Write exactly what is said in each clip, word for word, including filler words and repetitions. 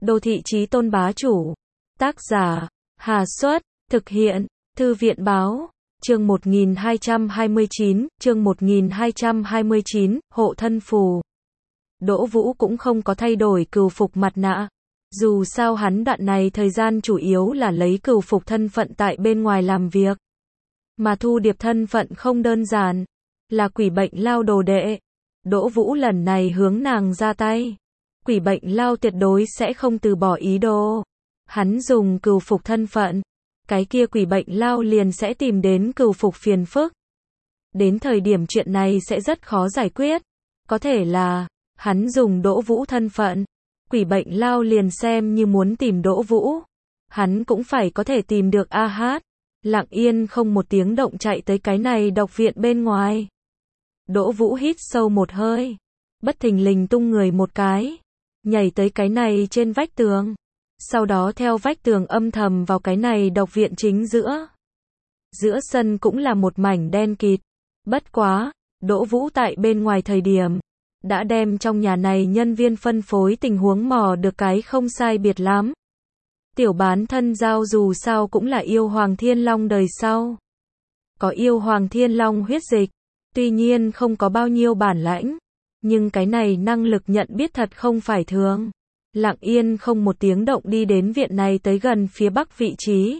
Đô thị chí tôn bá chủ. Tác giả, Hà Xuất, thực hiện, Thư viện báo, chương một nghìn hai trăm hai mươi chín, chương một nghìn hai trăm hai mươi chín, hộ thân phù. Đỗ Vũ cũng không có thay đổi cừu phục mặt nạ. Dù sao hắn đoạn này thời gian chủ yếu là lấy cừu phục thân phận tại bên ngoài làm việc. Mà Thu Điệp thân phận không đơn giản, là quỷ bệnh lao đồ đệ. Đỗ Vũ lần này hướng nàng ra tay. Quỷ bệnh lao tuyệt đối sẽ không từ bỏ ý đồ. Hắn dùng cừu phục thân phận, cái kia quỷ bệnh lao liền sẽ tìm đến cừu phục phiền phức. Đến thời điểm chuyện này sẽ rất khó giải quyết. Có thể là, hắn dùng Đỗ Vũ thân phận, quỷ bệnh lao liền xem như muốn tìm Đỗ Vũ. Hắn cũng phải có thể tìm được A Hát. Lặng yên không một tiếng động chạy tới cái này độc viện bên ngoài. Đỗ Vũ hít sâu một hơi, bất thình lình tung người một cái, nhảy tới cái này trên vách tường. Sau đó theo vách tường âm thầm vào cái này độc viện chính giữa. Giữa sân cũng là một mảnh đen kịt. Bất quá, Đỗ Vũ tại bên ngoài thời điểm, đã đem trong nhà này nhân viên phân phối tình huống mò được cái không sai biệt lắm. Tiểu bán thân giao dù sao cũng là yêu Hoàng Thiên Long đời sau. Có yêu Hoàng Thiên Long huyết dịch, tuy nhiên không có bao nhiêu bản lãnh, nhưng cái này năng lực nhận biết thật không phải thường. Lặng yên không một tiếng động đi đến viện này tới gần phía bắc vị trí.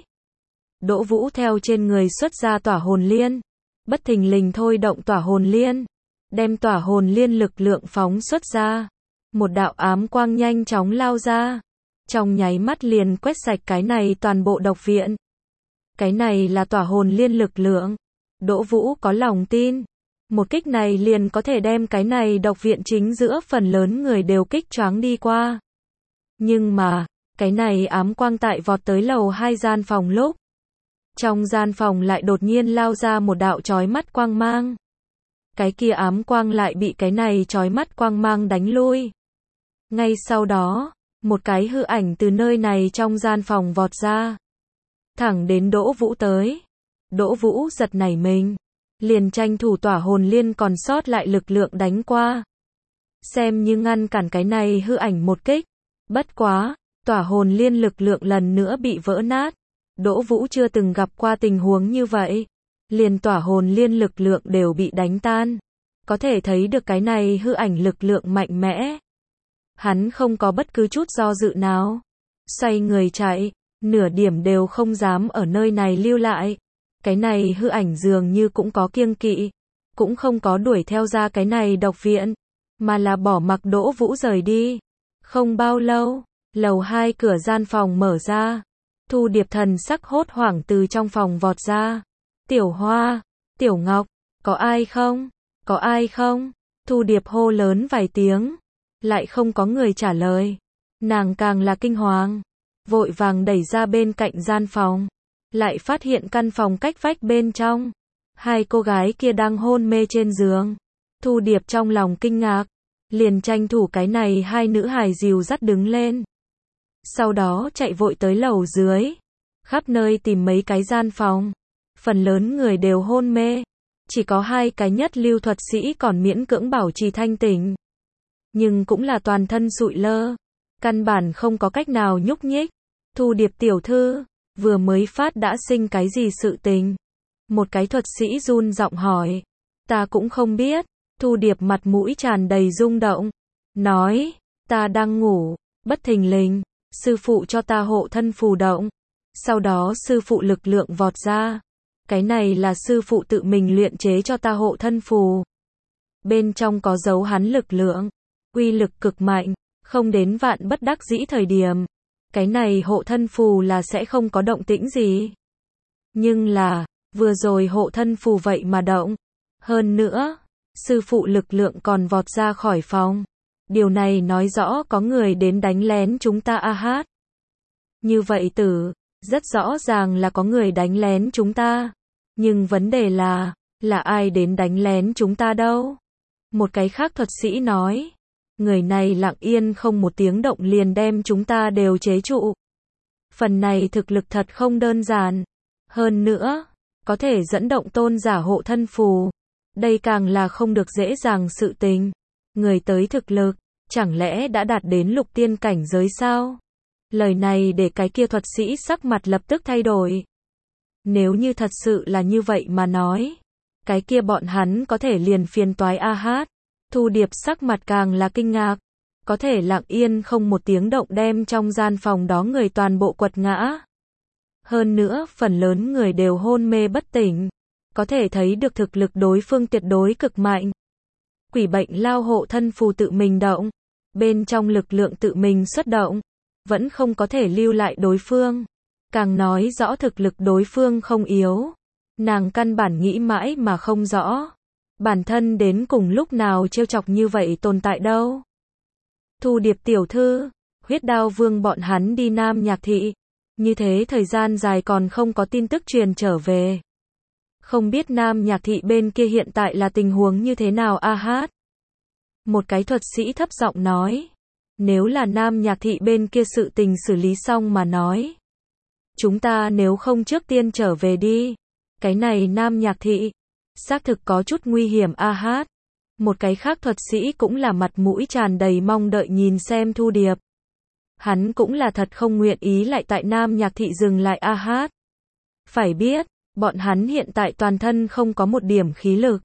Đỗ Vũ theo trên người xuất ra tỏa hồn liên, bất thình lình thôi động tỏa hồn liên, đem tỏa hồn liên lực lượng phóng xuất ra. Một đạo ám quang nhanh chóng lao ra, trong nháy mắt liền quét sạch cái này toàn bộ độc viện. Cái này là tỏa hồn liên lực lượng. Đỗ Vũ có lòng tin, một kích này liền có thể đem cái này độc viện chính giữa phần lớn người đều kích choáng đi qua. Nhưng mà, cái này ám quang tại vọt tới lầu hai gian phòng lúc, trong gian phòng lại đột nhiên lao ra một đạo chói mắt quang mang. Cái kia ám quang lại bị cái này chói mắt quang mang đánh lui. Ngay sau đó, một cái hư ảnh từ nơi này trong gian phòng vọt ra, thẳng đến Đỗ Vũ tới. Đỗ Vũ giật nảy mình, liền tranh thủ tỏa hồn liên còn sót lại lực lượng đánh qua, xem như ngăn cản cái này hư ảnh một kích. Bất quá, tỏa hồn liên lực lượng lần nữa bị vỡ nát. Đỗ Vũ chưa từng gặp qua tình huống như vậy. Liền tỏa hồn liên lực lượng đều bị đánh tan. Có thể thấy được cái này hư ảnh lực lượng mạnh mẽ. Hắn không có bất cứ chút do dự nào, xoay người chạy, nửa điểm đều không dám ở nơi này lưu lại. Cái này hư ảnh dường như cũng có kiêng kỵ, cũng không có đuổi theo ra cái này độc viện, mà là bỏ mặc Đỗ Vũ rời đi. Không bao lâu, lầu hai cửa gian phòng mở ra. Thu Điệp thần sắc hốt hoảng từ trong phòng vọt ra. Tiểu Hoa, Tiểu Ngọc, có ai không? Có ai không? Thu Điệp hô lớn vài tiếng, lại không có người trả lời. Nàng càng là kinh hoàng, vội vàng đẩy ra bên cạnh gian phòng, lại phát hiện căn phòng cách vách bên trong, hai cô gái kia đang hôn mê trên giường. Thu Điệp trong lòng kinh ngạc, liền tranh thủ cái này hai nữ hài dìu dắt đứng lên. Sau đó chạy vội tới lầu dưới, khắp nơi tìm mấy cái gian phòng. Phần lớn người đều hôn mê, chỉ có hai cái nhất lưu thuật sĩ còn miễn cưỡng bảo trì thanh tỉnh. Nhưng cũng là toàn thân sụi lơ, căn bản không có cách nào nhúc nhích. Thu Điệp tiểu thư, vừa mới phát đã sinh cái gì sự tình? Một cái thuật sĩ run giọng hỏi. Ta cũng không biết. Thu Điệp mặt mũi tràn đầy rung động, nói, ta đang ngủ, bất thình lình, sư phụ cho ta hộ thân phù động. Sau đó sư phụ lực lượng vọt ra. Cái này là sư phụ tự mình luyện chế cho ta hộ thân phù. Bên trong có dấu hắn lực lượng, uy lực cực mạnh, không đến vạn bất đắc dĩ thời điểm. Cái này hộ thân phù là sẽ không có động tĩnh gì. Nhưng là, vừa rồi hộ thân phù vậy mà động. Hơn nữa, sư phụ lực lượng còn vọt ra khỏi phòng. Điều này nói rõ có người đến đánh lén chúng ta A Hát. Như vậy tử, rất rõ ràng là có người đánh lén chúng ta. Nhưng vấn đề là, là ai đến đánh lén chúng ta đâu? Một cái khác thuật sĩ nói, người này lặng yên không một tiếng động liền đem chúng ta đều chế trụ. Phần này thực lực thật không đơn giản. Hơn nữa, có thể dẫn động tôn giả hộ thân phù. Đây càng là không được dễ dàng sự tình. Người tới thực lực, chẳng lẽ đã đạt đến lục tiên cảnh giới sao? Lời này để cái kia thuật sĩ sắc mặt lập tức thay đổi. Nếu như thật sự là như vậy mà nói, cái kia bọn hắn có thể liền phiền toái a hát. Thu Điệp sắc mặt càng là kinh ngạc, có thể lặng yên không một tiếng động đem trong gian phòng đó người toàn bộ quật ngã. Hơn nữa, phần lớn người đều hôn mê bất tỉnh, có thể thấy được thực lực đối phương tuyệt đối cực mạnh. Quỷ bệnh lao hộ thân phù tự mình động, bên trong lực lượng tự mình xuất động, vẫn không có thể lưu lại đối phương. Càng nói rõ thực lực đối phương không yếu. Nàng căn bản nghĩ mãi mà không rõ. Bản thân đến cùng lúc nào trêu chọc như vậy tồn tại đâu. Thu Điệp tiểu thư, Huyết Đao Vương bọn hắn đi Nam Nhạc Thị. Như thế thời gian dài còn không có tin tức truyền trở về. Không biết Nam Nhạc Thị bên kia hiện tại là tình huống như thế nào a hát. Một cái thuật sĩ thấp giọng nói. Nếu là Nam Nhạc Thị bên kia sự tình xử lý xong mà nói. Chúng ta nếu không trước tiên trở về đi. Cái này Nam Nhạc Thị, xác thực có chút nguy hiểm a hát. Một cái khác thuật sĩ cũng là mặt mũi tràn đầy mong đợi nhìn xem Thu Điệp. Hắn cũng là thật không nguyện ý lại tại Nam Nhạc Thị dừng lại a hát. Phải biết, bọn hắn hiện tại toàn thân không có một điểm khí lực.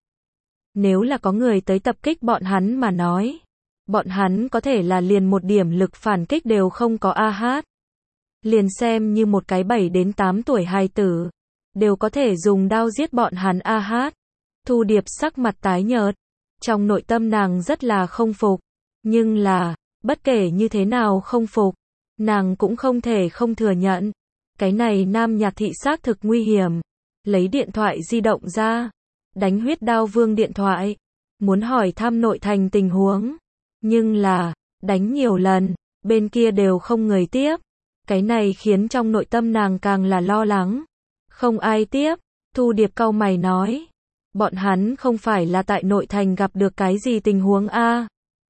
Nếu là có người tới tập kích bọn hắn mà nói, bọn hắn có thể là liền một điểm lực phản kích đều không có a hát. Liền xem như một cái bảy đến tám tuổi hài tử, đều có thể dùng đao giết bọn hắn a hát. Thu Điệp sắc mặt tái nhợt, trong nội tâm nàng rất là không phục, nhưng là, bất kể như thế nào không phục, nàng cũng không thể không thừa nhận. Cái này Nam Nhạc Thị xác thực nguy hiểm. Lấy điện thoại di động ra, đánh Huyết Đao Vương điện thoại, muốn hỏi thăm nội thành tình huống. Nhưng là, đánh nhiều lần, bên kia đều không người tiếp. Cái này khiến trong nội tâm nàng càng là lo lắng. Không ai tiếp, Thu Điệp cau mày nói. Bọn hắn không phải là tại nội thành gặp được cái gì tình huống a?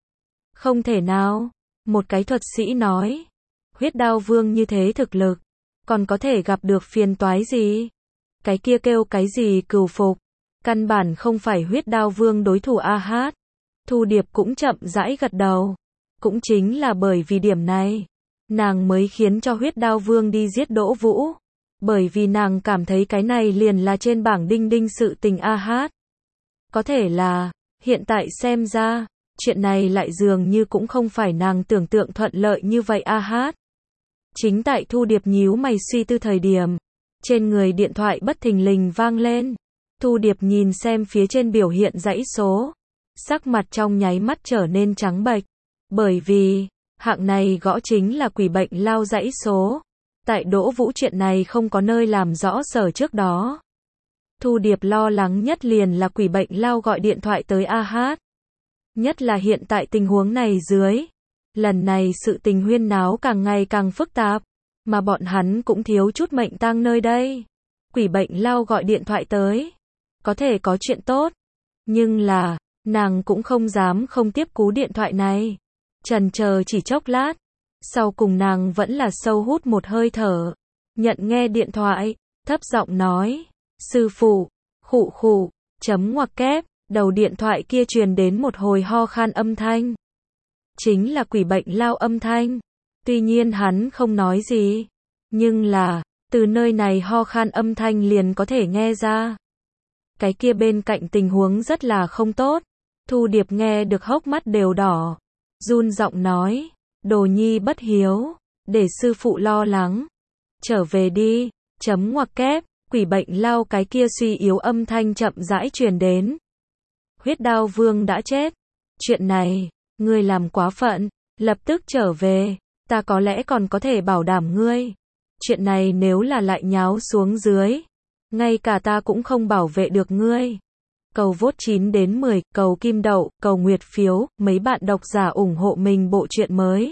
Không thể nào, một cái thuật sĩ nói. Huyết Đao Vương như thế thực lực, còn có thể gặp được phiền toái gì? Cái kia kêu cái gì cừu phục, căn bản không phải Huyết Đao Vương đối thủ a hát. Thu Điệp cũng chậm rãi gật đầu. Cũng chính là bởi vì điểm này, nàng mới khiến cho Huyết Đao Vương đi giết Đỗ Vũ. Bởi vì nàng cảm thấy cái này liền là trên bảng đinh đinh sự tình a hát. Có thể là, hiện tại xem ra, chuyện này lại dường như cũng không phải nàng tưởng tượng thuận lợi như vậy a hát. Chính tại Thu Điệp nhíu mày suy tư thời điểm, trên người điện thoại bất thình lình vang lên. Thu Điệp nhìn xem phía trên biểu hiện dãy số, sắc mặt trong nháy mắt trở nên trắng bệch, bởi vì hạng này gõ chính là quỷ bệnh lao dãy số. Tại Đỗ Vũ chuyện này không có nơi làm rõ sở trước đó. Thu Điệp lo lắng nhất liền là quỷ bệnh lao gọi điện thoại tới a hát. Nhất là hiện tại tình huống này dưới. Lần này sự tình huyên náo càng ngày càng phức tạp, mà bọn hắn cũng thiếu chút mệnh tang nơi đây. Quỷ bệnh lao gọi điện thoại tới, có thể có chuyện tốt, nhưng là, nàng cũng không dám không tiếp cú điện thoại này. Chần chờ chỉ chốc lát, sau cùng nàng vẫn là sâu hút một hơi thở, nhận nghe điện thoại, thấp giọng nói, sư phụ, khụ khụ, chấm ngoặc kép, đầu điện thoại kia truyền đến một hồi ho khan âm thanh. Chính là quỷ bệnh lao âm thanh. Tuy nhiên hắn không nói gì, nhưng là, từ nơi này ho khan âm thanh liền có thể nghe ra. Cái kia bên cạnh tình huống rất là không tốt. Thu Điệp nghe được hốc mắt đều đỏ, run giọng nói, đồ nhi bất hiếu, để sư phụ lo lắng. Trở về đi, chấm ngoặc kép, quỷ bệnh lao cái kia suy yếu âm thanh chậm rãi truyền đến. Huyết Đao Vương đã chết. Chuyện này, ngươi làm quá phận, lập tức trở về, ta có lẽ còn có thể bảo đảm ngươi. Chuyện này nếu là lại nháo xuống dưới, ngay cả ta cũng không bảo vệ được ngươi. Cầu vote chín đến mười, cầu kim đậu, cầu nguyệt phiếu, mấy bạn độc giả ủng hộ mình bộ truyện mới.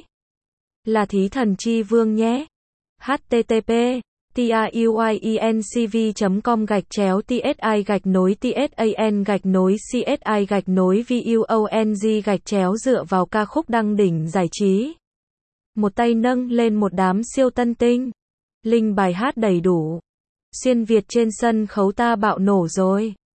Là Thí Thần Chi Vương nhé. http truyencv chấm com gạch chéo tsi gạch nối tsan gạch nối csi gạch nối vuong gạch chéo dựa vào ca khúc đăng đỉnh giải trí. Một tay nâng lên một đám siêu tân tinh. Linh bài hát đầy đủ. Xuyên Việt trên sân khấu ta bạo nổ rồi.